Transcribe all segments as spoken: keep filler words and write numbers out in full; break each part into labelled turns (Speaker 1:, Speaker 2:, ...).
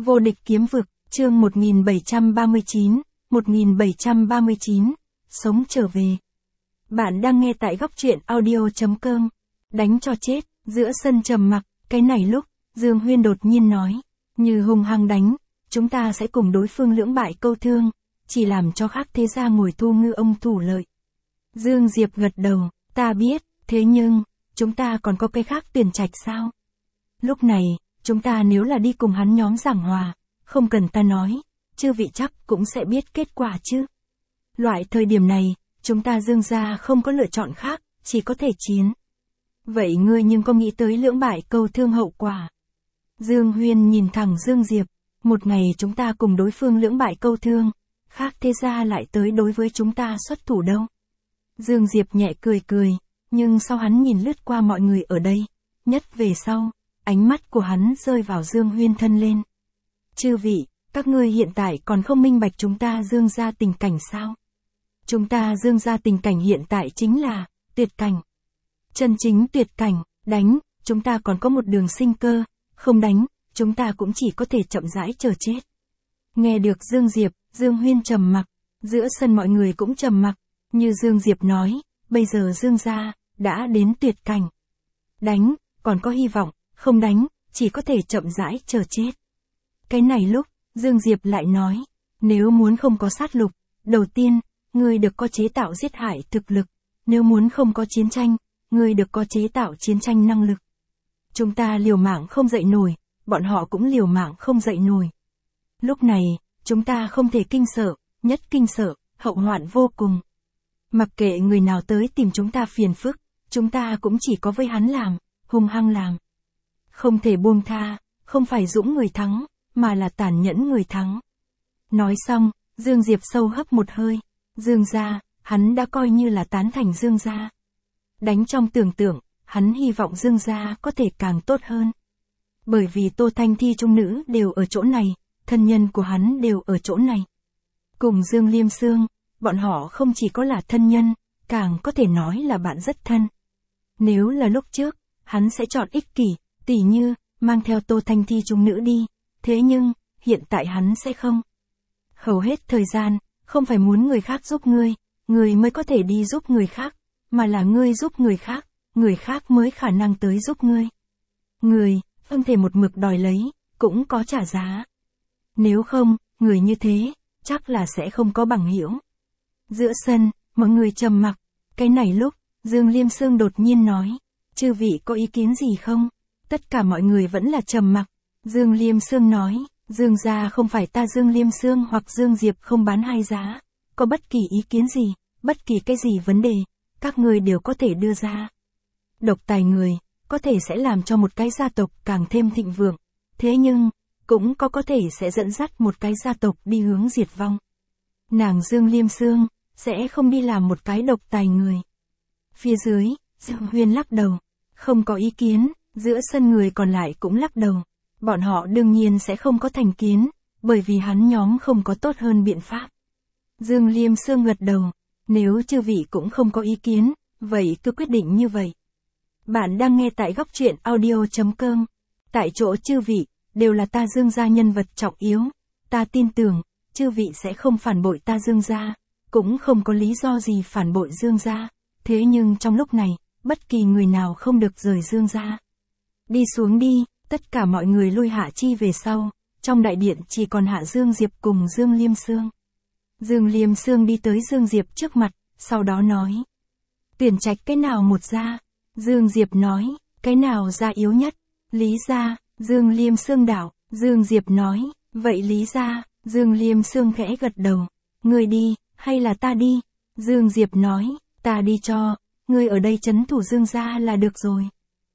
Speaker 1: Vô địch kiếm vực, chương một nghìn bảy trăm ba mươi chín, một nghìn bảy trăm ba mươi chín, sống trở về. Bạn đang nghe tại góc truyện audio chấm com. Đánh cho chết, giữa sân trầm mặc, cái này lúc, Dương Huyên đột nhiên nói, như hung hăng đánh, chúng ta sẽ cùng đối phương lưỡng bại câu thương, chỉ làm cho khác thế gia ngồi thu ngư ông thủ lợi. Dương Diệp gật đầu, ta biết, thế nhưng, chúng ta còn có cái khác tuyển trạch sao? Lúc này, chúng ta nếu là đi cùng hắn nhóm giảng hòa, không cần ta nói, chư vị chắc cũng sẽ biết kết quả chứ. Loại thời điểm này, chúng ta Dương gia không có lựa chọn khác, chỉ có thể chiến. Vậy ngươi nhưng có nghĩ tới lưỡng bại câu thương hậu quả? Dương Huyên nhìn thẳng Dương Diệp, một ngày chúng ta cùng đối phương lưỡng bại câu thương, khác thế gia lại tới đối với chúng ta xuất thủ đâu. Dương Diệp nhẹ cười cười, nhưng sau hắn nhìn lướt qua mọi người ở đây, nhất về sau, ánh mắt của hắn rơi vào Dương Huyên thân lên. Chư vị, các ngươi hiện tại còn không minh bạch chúng ta Dương gia tình cảnh sao? Chúng ta Dương gia tình cảnh hiện tại chính là tuyệt cảnh. Chân chính tuyệt cảnh, đánh, chúng ta còn có một đường sinh cơ, không đánh, chúng ta cũng chỉ có thể chậm rãi chờ chết. Nghe được Dương Diệp, Dương Huyên trầm mặc, giữa sân mọi người cũng trầm mặc, như Dương Diệp nói, bây giờ Dương gia đã đến tuyệt cảnh. Đánh, còn có hy vọng, không đánh, chỉ có thể chậm rãi chờ chết. Cái này lúc, Dương Diệp lại nói, nếu muốn không có sát lục, đầu tiên, ngươi được có chế tạo giết hại thực lực, nếu muốn không có chiến tranh, ngươi được có chế tạo chiến tranh năng lực. Chúng ta liều mạng không dậy nổi, bọn họ cũng liều mạng không dậy nổi. Lúc này, chúng ta không thể kinh sợ, nhất kinh sợ, hậu hoạn vô cùng. Mặc kệ người nào tới tìm chúng ta phiền phức, chúng ta cũng chỉ có với hắn làm, hung hăng làm. Không thể buông tha, không phải dũng người thắng, mà là tàn nhẫn người thắng. Nói xong, Dương Diệp sâu hấp một hơi, Dương gia, hắn đã coi như là tán thành Dương gia. Đánh trong tưởng tượng, hắn hy vọng Dương gia có thể càng tốt hơn. Bởi vì Tô Thanh Thi trung nữ đều ở chỗ này, thân nhân của hắn đều ở chỗ này. Cùng Dương Liêm Sương, bọn họ không chỉ có là thân nhân, càng có thể nói là bạn rất thân. Nếu là lúc trước, hắn sẽ chọn ích kỷ, tỉ như, mang theo Tô Thanh Thi trung nữ đi, thế nhưng, hiện tại hắn sẽ không. Hầu hết thời gian, không phải muốn người khác giúp ngươi, ngươi mới có thể đi giúp người khác, mà là ngươi giúp người khác, người khác mới khả năng tới giúp ngươi. Người, không thể một mực đòi lấy, cũng có trả giá. Nếu không, người như thế, chắc là sẽ không có bằng hữu. Giữa sân, mọi người trầm mặc, cái này lúc, Dương Liêm Sương đột nhiên nói, chư vị có ý kiến gì không? Tất cả mọi người vẫn là trầm mặc. Dương Liêm Sương nói, Dương gia không phải ta Dương Liêm Sương hoặc Dương Diệp không bán hai giá, có bất kỳ ý kiến gì, bất kỳ cái gì vấn đề, các người đều có thể đưa ra. Độc tài người, có thể sẽ làm cho một cái gia tộc càng thêm thịnh vượng, thế nhưng, cũng có có thể sẽ dẫn dắt một cái gia tộc đi hướng diệt vong. Nàng Dương Liêm Sương, sẽ không đi làm một cái độc tài người. Phía dưới, Dương Huyên lắc đầu, không có ý kiến, giữa sân người còn lại cũng lắc đầu. Bọn họ đương nhiên sẽ không có thành kiến, bởi vì hắn nhóm không có tốt hơn biện pháp. Dương Liêm Sương gật đầu, nếu chư vị cũng không có ý kiến, vậy cứ quyết định như vậy. Bạn đang nghe tại góc truyện audio chấm com. Tại chỗ chư vị, đều là ta Dương gia nhân vật trọng yếu, ta tin tưởng, chư vị sẽ không phản bội ta Dương gia, cũng không có lý do gì phản bội Dương gia, thế nhưng trong lúc này, bất kỳ người nào không được rời Dương gia. Đi xuống đi. Tất cả mọi người lui Hạ Chi về sau, trong đại điện chỉ còn Hạ Dương Diệp cùng Dương Liêm Sương. Dương Liêm Sương đi tới Dương Diệp trước mặt, sau đó nói. Tuyển trạch cái nào một gia? Dương Diệp nói, cái nào gia yếu nhất? Lý gia. Dương Liêm Sương đảo, Dương Diệp nói, vậy Lý gia. Dương Liêm Sương khẽ gật đầu. Ngươi đi, hay là ta đi? Dương Diệp nói, ta đi cho, ngươi ở đây trấn thủ Dương gia là được rồi.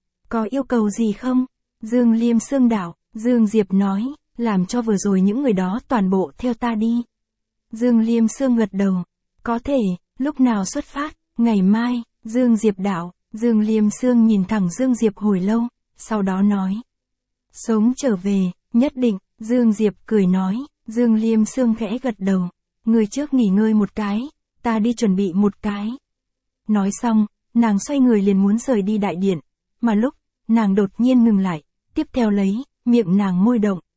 Speaker 1: Có yêu cầu gì không? Dương Liêm Sương đảo, Dương Diệp nói, làm cho vừa rồi những người đó toàn bộ theo ta đi. Dương Liêm Sương gật đầu, có thể, lúc nào xuất phát, ngày mai, Dương Diệp đảo, Dương Liêm Sương nhìn thẳng Dương Diệp hồi lâu, sau đó nói. Sống trở về, nhất định, Dương Diệp cười nói, Dương Liêm Sương khẽ gật đầu, người trước nghỉ ngơi một cái, ta đi chuẩn bị một cái. Nói xong, nàng xoay người liền muốn rời đi đại điện, mà lúc, nàng đột nhiên ngừng lại. Tiếp theo lấy, miệng nàng môi động,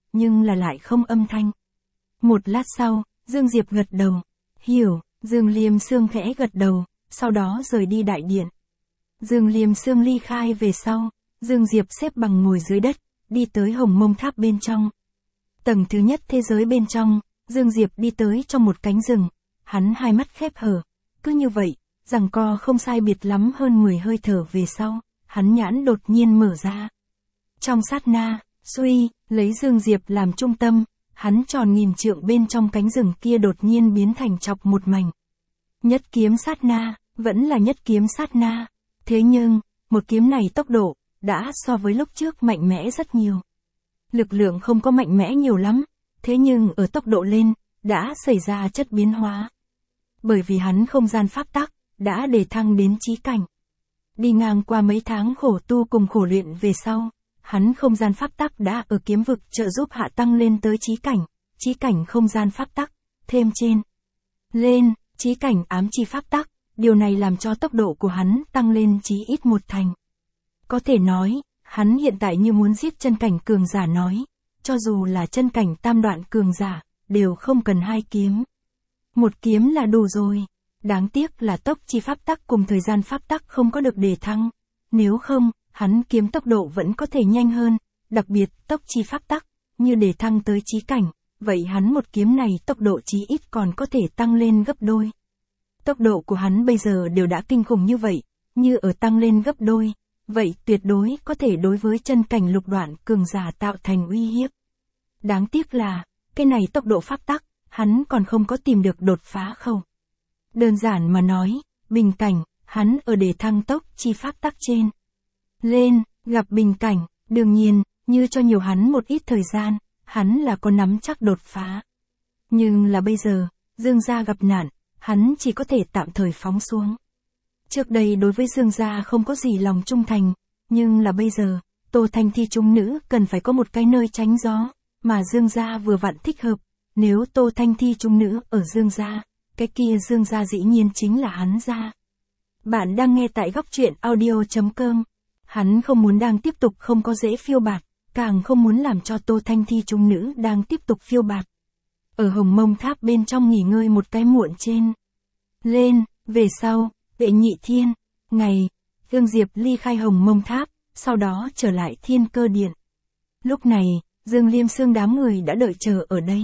Speaker 1: nhưng là lại không âm thanh. Một lát sau, Dương Diệp gật đầu. Hiểu, Dương Liêm Sương khẽ gật đầu, sau đó rời đi đại điện. Dương Liêm Sương ly khai về sau, Dương Diệp xếp bằng ngồi dưới đất, đi tới Hồng Mông Tháp bên trong. Tầng thứ nhất thế giới bên trong, Dương Diệp đi tới trong một cánh rừng, hắn hai mắt khép hờ, cứ như vậy, giằng co không sai biệt lắm hơn mười hơi thở về sau, hắn nhãn đột nhiên mở ra. Trong sát na, suy, lấy Dương Diệp làm trung tâm, hắn tròn nghìn trượng bên trong cánh rừng kia đột nhiên biến thành chọc một mảnh. Nhất kiếm sát na, vẫn là nhất kiếm sát na, thế nhưng, một kiếm này tốc độ, đã so với lúc trước mạnh mẽ rất nhiều. Lực lượng không có mạnh mẽ nhiều lắm, thế nhưng ở tốc độ lên, đã xảy ra chất biến hóa. Bởi vì hắn không gian pháp tắc, đã đề thăng đến chí cảnh. Đi ngang qua mấy tháng khổ tu cùng khổ luyện về sau, hắn không gian pháp tắc đã ở kiếm vực trợ giúp hạ tăng lên tới chí cảnh, chí cảnh không gian pháp tắc, thêm trên. Lên, chí cảnh ám chi pháp tắc, điều này làm cho tốc độ của hắn tăng lên chí ít một thành. Có thể nói, hắn hiện tại như muốn giết chân cảnh cường giả nói, cho dù là chân cảnh tam đoạn cường giả, đều không cần hai kiếm. Một kiếm là đủ rồi. Đáng tiếc là tốc chi pháp tắc cùng thời gian pháp tắc không có được đề thăng. Nếu không, hắn kiếm tốc độ vẫn có thể nhanh hơn, đặc biệt tốc chi pháp tắc, như đề thăng tới chí cảnh, vậy hắn một kiếm này tốc độ chí ít còn có thể tăng lên gấp đôi. Tốc độ của hắn bây giờ đều đã kinh khủng như vậy, như ở tăng lên gấp đôi, vậy tuyệt đối có thể đối với chân cảnh lục đoạn cường giả tạo thành uy hiếp. Đáng tiếc là, cái này tốc độ pháp tắc, hắn còn không có tìm được đột phá khẩu. Đơn giản mà nói, bình cảnh, hắn ở đề thăng tốc chi pháp tắc trên. Lên, gặp bình cảnh, đương nhiên, như cho nhiều hắn một ít thời gian, hắn là có nắm chắc đột phá. Nhưng là bây giờ, Dương gia gặp nạn, hắn chỉ có thể tạm thời phóng xuống. Trước đây đối với Dương gia không có gì lòng trung thành, nhưng là bây giờ, Tô Thanh Thi chúng nữ cần phải có một cái nơi tránh gió, mà Dương gia vừa vặn thích hợp. Nếu Tô Thanh Thi chúng nữ ở Dương gia, cái kia Dương gia dĩ nhiên chính là hắn gia. Bạn đang nghe tại góc truyện audio chấm com. Hắn không muốn đang tiếp tục không có dễ phiêu bạt, càng không muốn làm cho Tô Thanh Thi chúng nữ đang tiếp tục phiêu bạt. Ở Hồng Mông Tháp bên trong nghỉ ngơi một cái muộn trên. Lên, về sau, Vệ Nhị Thiên, ngày, Dương Diệp ly khai Hồng Mông Tháp, sau đó trở lại Thiên Cơ Điện. Lúc này, Dương Liêm Sương đám người đã đợi chờ ở đây.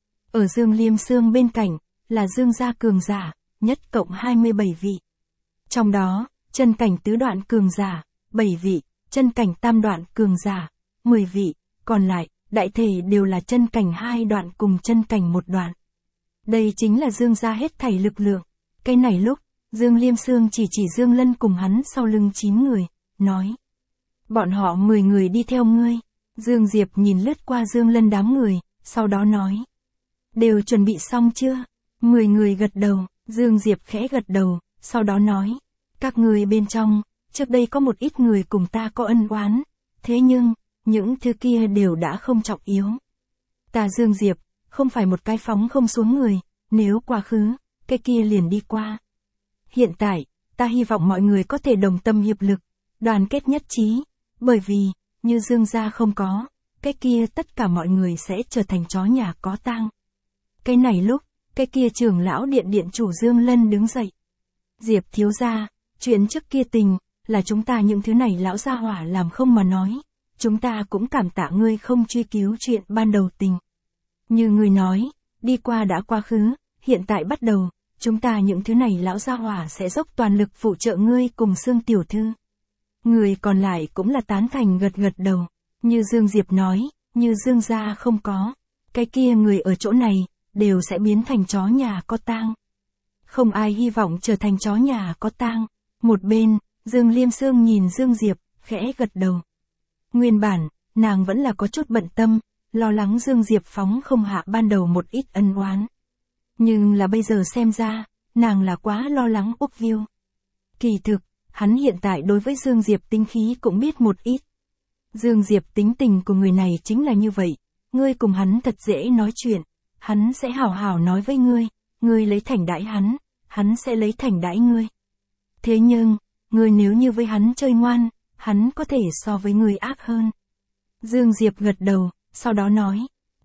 Speaker 1: Ở Dương Liêm Sương bên cạnh, là Dương gia cường giả, nhất cộng hai mươi bảy vị. Trong đó, chân cảnh tứ đoạn cường giả, bảy vị, chân cảnh tam đoạn cường giả, mười vị, còn lại, đại thể đều là chân cảnh hai đoạn cùng chân cảnh một đoạn. Đây chính là Dương gia hết thảy lực lượng. Cái này lúc, Dương Liêm Sương chỉ chỉ Dương Lân cùng hắn sau lưng chín người, nói. Bọn họ mười người đi theo ngươi. Dương Diệp nhìn lướt qua Dương Lân đám người, sau đó nói. Đều chuẩn bị xong chưa? Mười người gật đầu, Dương Diệp khẽ gật đầu, sau đó nói. Các người bên trong, trước đây có một ít người cùng ta có ân oán, thế nhưng, những thứ kia đều đã không trọng yếu. Ta Dương Diệp, không phải một cái phóng không xuống người, nếu quá khứ, cái kia liền đi qua. Hiện tại, ta hy vọng mọi người có thể đồng tâm hiệp lực, đoàn kết nhất trí, bởi vì, như Dương gia không có, cái kia tất cả mọi người sẽ trở thành chó nhà có tang. Cái này lúc, cái kia trưởng lão điện điện chủ Dương Lân đứng dậy. Diệp thiếu gia, chuyện trước kia tình, là chúng ta những thứ này lão gia hỏa làm không mà nói, chúng ta cũng cảm tạ ngươi không truy cứu chuyện ban đầu tình. Như ngươi nói, đi qua đã quá khứ, hiện tại bắt đầu, chúng ta những thứ này lão gia hỏa sẽ dốc toàn lực phụ trợ ngươi cùng Sương tiểu thư. Người còn lại cũng là tán thành gật gật đầu, như Dương Diệp nói, như Dương gia không có, cái kia người ở chỗ này, đều sẽ biến thành chó nhà có tang. Không ai hy vọng trở thành chó nhà có tang. Một bên, Dương Liêm Sương nhìn Dương Diệp, khẽ gật đầu. Nguyên bản, nàng vẫn là có chút bận tâm, lo lắng Dương Diệp phóng không hạ ban đầu một ít ân oán. Nhưng là bây giờ xem ra, nàng là quá lo lắng Úc Viu. Kỳ thực, hắn hiện tại đối với Dương Diệp tính khí cũng biết một ít. Dương Diệp tính tình của người này chính là như vậy, ngươi cùng hắn thật dễ nói chuyện, hắn sẽ hảo hảo nói với ngươi, ngươi lấy thành đãi hắn, hắn sẽ lấy thành đãi ngươi. Thế nhưng, ngươi nếu như với hắn chơi ngoan, hắn có thể so với ngươi ác hơn. Dương Diệp gật đầu, sau đó nói,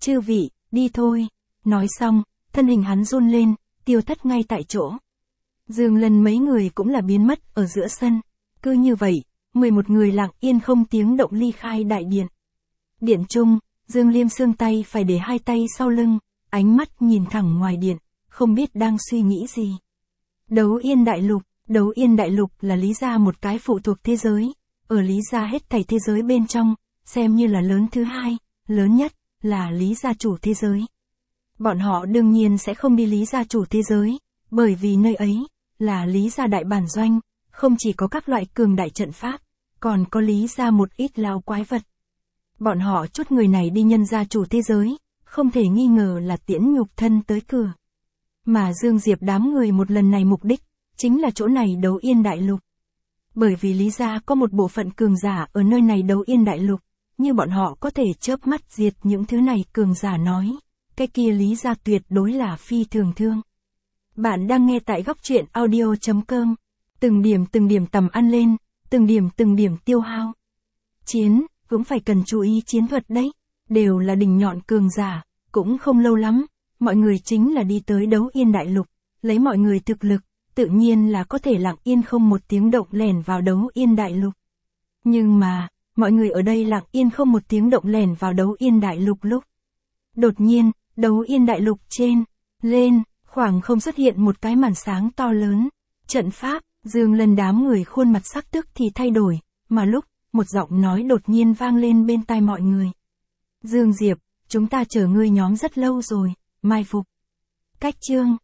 Speaker 1: Chư vị, đi thôi. Nói xong, thân hình hắn run lên, tiêu thất ngay tại chỗ. Dương Lân mấy người cũng là biến mất ở giữa sân. Cứ như vậy, mười một người lặng yên không tiếng động ly khai đại điện. Điện trung, Dương Liêm Sương tay phải để hai tay sau lưng, ánh mắt nhìn thẳng ngoài điện, không biết đang suy nghĩ gì. Đấu Yên Đại Lục, Đấu Yên Đại Lục là Lý gia một cái phụ thuộc thế giới, ở Lý gia hết thảy thế giới bên trong, xem như là lớn thứ hai, lớn nhất, là Lý gia chủ thế giới. Bọn họ đương nhiên sẽ không đi Lý gia chủ thế giới, bởi vì nơi ấy, là Lý gia đại bản doanh, không chỉ có các loại cường đại trận pháp, còn có Lý gia một ít lao quái vật. Bọn họ chút người này đi nhân gia chủ thế giới, không thể nghi ngờ là tiễn nhục thân tới cửa. Mà Dương Diệp đám người một lần này mục đích, chính là chỗ này Đấu Yên Đại Lục. Bởi vì Lý gia có một bộ phận cường giả ở nơi này Đấu Yên Đại Lục, như bọn họ có thể chớp mắt diệt những thứ này cường giả nói, cái kia Lý gia tuyệt đối là phi thường thương. Bạn đang nghe tại góc truyện audio chấm com, từng điểm từng điểm tầm ăn lên, từng điểm từng điểm tiêu hao. Chiến, cũng phải cần chú ý chiến thuật đấy, đều là đỉnh nhọn cường giả, cũng không lâu lắm, mọi người chính là đi tới Đấu Yên Đại Lục, lấy mọi người thực lực, tự nhiên là có thể lặng yên không một tiếng động lẻn vào Đấu Yên Đại Lục. Nhưng mà, mọi người ở đây lặng yên không một tiếng động lẻn vào Đấu Yên Đại Lục lúc. Đột nhiên, Đấu Yên Đại Lục trên, lên, khoảng không xuất hiện một cái màn sáng to lớn. Trận pháp, Dương Lân đám người khuôn mặt sắc tức thì thay đổi, mà lúc, một giọng nói đột nhiên vang lên bên tai mọi người. Dương Diệp, chúng ta chờ ngươi nhóm rất lâu rồi, mai phục. Cách chương